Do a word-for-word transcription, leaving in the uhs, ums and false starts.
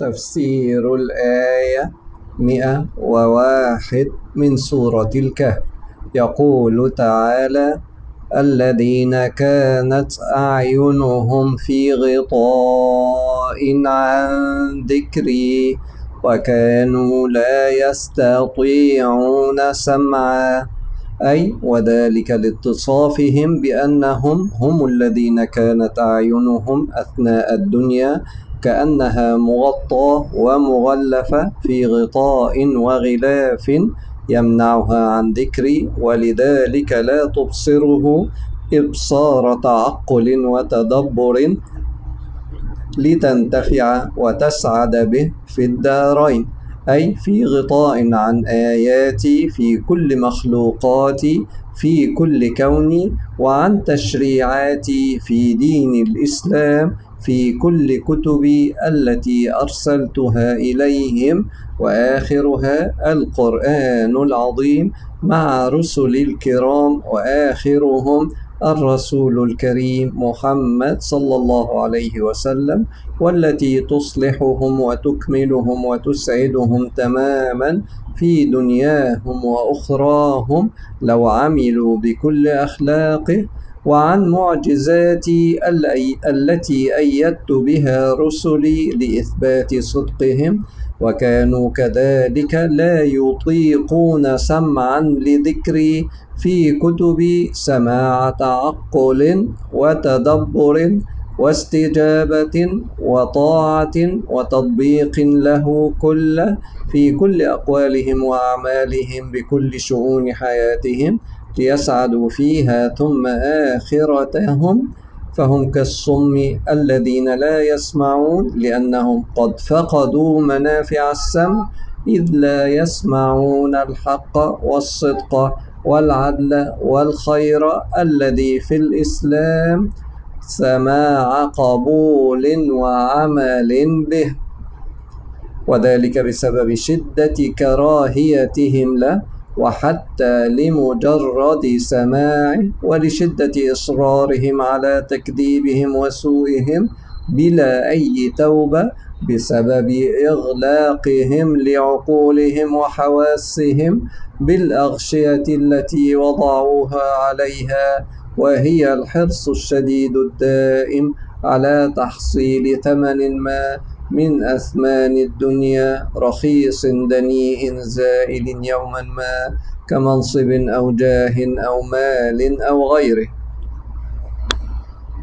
تفسير الآية مئة وواحد من سورة الكهف. يقول تعالى: الذين كانت أعينهم في غطاء عن ذكري وكانوا لا يستطيعون سمعا، أي وذلك لاتصافهم بأنهم هم الذين كانت أعينهم أثناء الدنيا كأنها مغطاة ومغلفة في غطاء وغلاف يمنعها عن ذكري، ولذلك لا تبصره إبصار تعقل وتدبر لتنتفع وتسعد به في الدارين، أي في غطاء عن آياتي في كل مخلوقاتي في كل كوني، وعن تشريعاتي في دين الإسلام في كل كتبي التي أرسلتها إليهم، وآخرها القرآن العظيم مع رسل الكرام، وآخرهم الرسول الكريم محمد صلى الله عليه وسلم، والتي تصلحهم وتكملهم وتسعدهم تماما في دنياهم وأخراهم لو عملوا بكل أخلاقه، وعن معجزاتي التي أيدت بها رسلي لإثبات صدقهم، وكانوا كذلك لا يطيقون سمعا لذكري في كتبي سماع تعقل وتدبر واستجابة وطاعة وتطبيق له كله في كل أقوالهم وأعمالهم بكل شؤون حياتهم ليسعدوا فيها ثم آخرتهم، فهم كالصم الذين لا يسمعون لأنهم قد فقدوا منافع السمع، إذ لا يسمعون الحق والصدق والعدل والخير الذي في الإسلام سماع قبول وعمل به، وذلك بسبب شدة كراهيتهم له وحتى لمجرد سماعه، ولشدة إصرارهم على تكذيبهم وسوءهم بلا أي توبة بسبب إغلاقهم لعقولهم وحواسهم بالأغشية التي وضعوها عليها، وهي الحرص الشديد الدائم على تحصيل ثمن ما من أثمان الدنيا رخيص دنيء زائل يوما ما، كمنصب أو جاه أو مال أو غيره.